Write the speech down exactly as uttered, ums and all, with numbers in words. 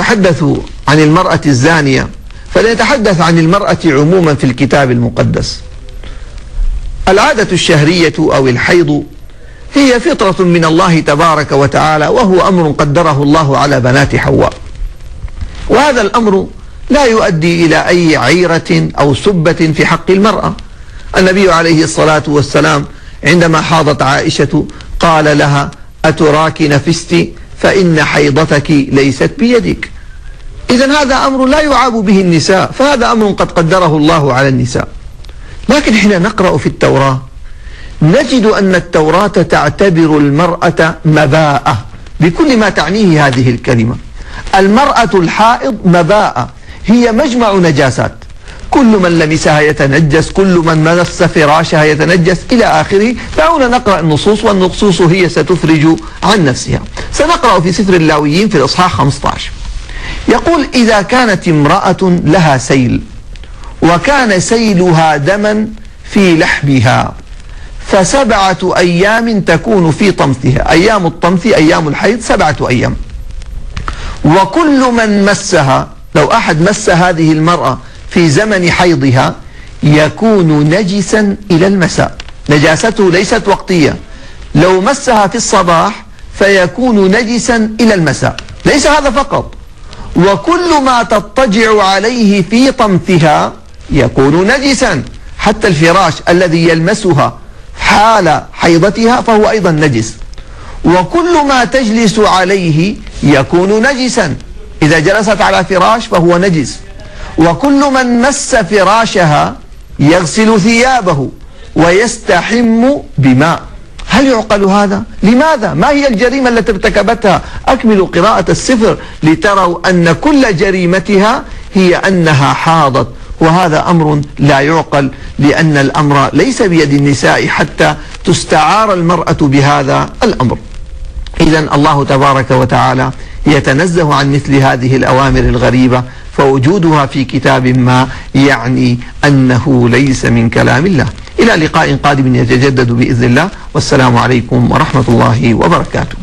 يتحدث عن المرأة الزانية فليتحدث عن المرأة عموما في الكتاب المقدس. العادة الشهرية أو الحيض هي فطرة من الله تبارك وتعالى، وهو أمر قدره الله على بنات حواء، وهذا الأمر لا يؤدي إلى أي عيرة أو سبة في حق المرأة. النبي عليه الصلاة والسلام عندما حاضت عائشة قال لها: أتراك نفست فإن حيضتك ليست بيدك. إذن هذا أمر لا يعاب به النساء، فهذا أمر قد قدره الله على النساء. لكن حين نقرأ في التوراة نجد أن التوراة تعتبر المرأة مباءة بكل ما تعنيه هذه الكلمة. المرأة الحائض مباءة، هي مجمع نجاسات، كل من لمسها يتنجس، كل من مس فراشها يتنجس إلى آخره. دعونا نقرأ النصوص، والنصوص هي ستفرج عن نفسها. سنقرأ في سفر اللاويين في الإصحاح خمسة عشر، يقول: إذا كانت امرأة لها سيل وكان سيلها دما في لحمها فسبعة أيام تكون في طمثها. أيام الطمث أيام الحيض سبعة أيام. وكل من مسها، لو أحد مس هذه المرأة في زمن حيضها يكون نجسا إلى المساء. نجاسته ليست وقتية، لو مسها في الصباح فيكون نجسا إلى المساء. ليس هذا فقط، وكل ما تضطجع عليه في طمثها يكون نجسا، حتى الفراش الذي يلمسها حال حيضتها فهو أيضا نجس. وكل ما تجلس عليه يكون نجسا، إذا جلست على فراش فهو نجس. وكل من مس فراشها يغسل ثيابه ويستحم بماء. هل يعقل هذا؟ لماذا؟ ما هي الجريمة التي ارتكبتها؟ أكملوا قراءة السفر لتروا أن كل جريمتها هي أنها حاضت، وهذا أمر لا يعقل، لأن الأمر ليس بيد النساء حتى تستعار المرأة بهذا الأمر. إذن الله تبارك وتعالى يتنزه عن مثل هذه الأوامر الغريبة، فوجودها في كتاب ما يعني أنه ليس من كلام الله. إلى لقاء قادم يتجدد بإذن الله، والسلام عليكم ورحمة الله وبركاته.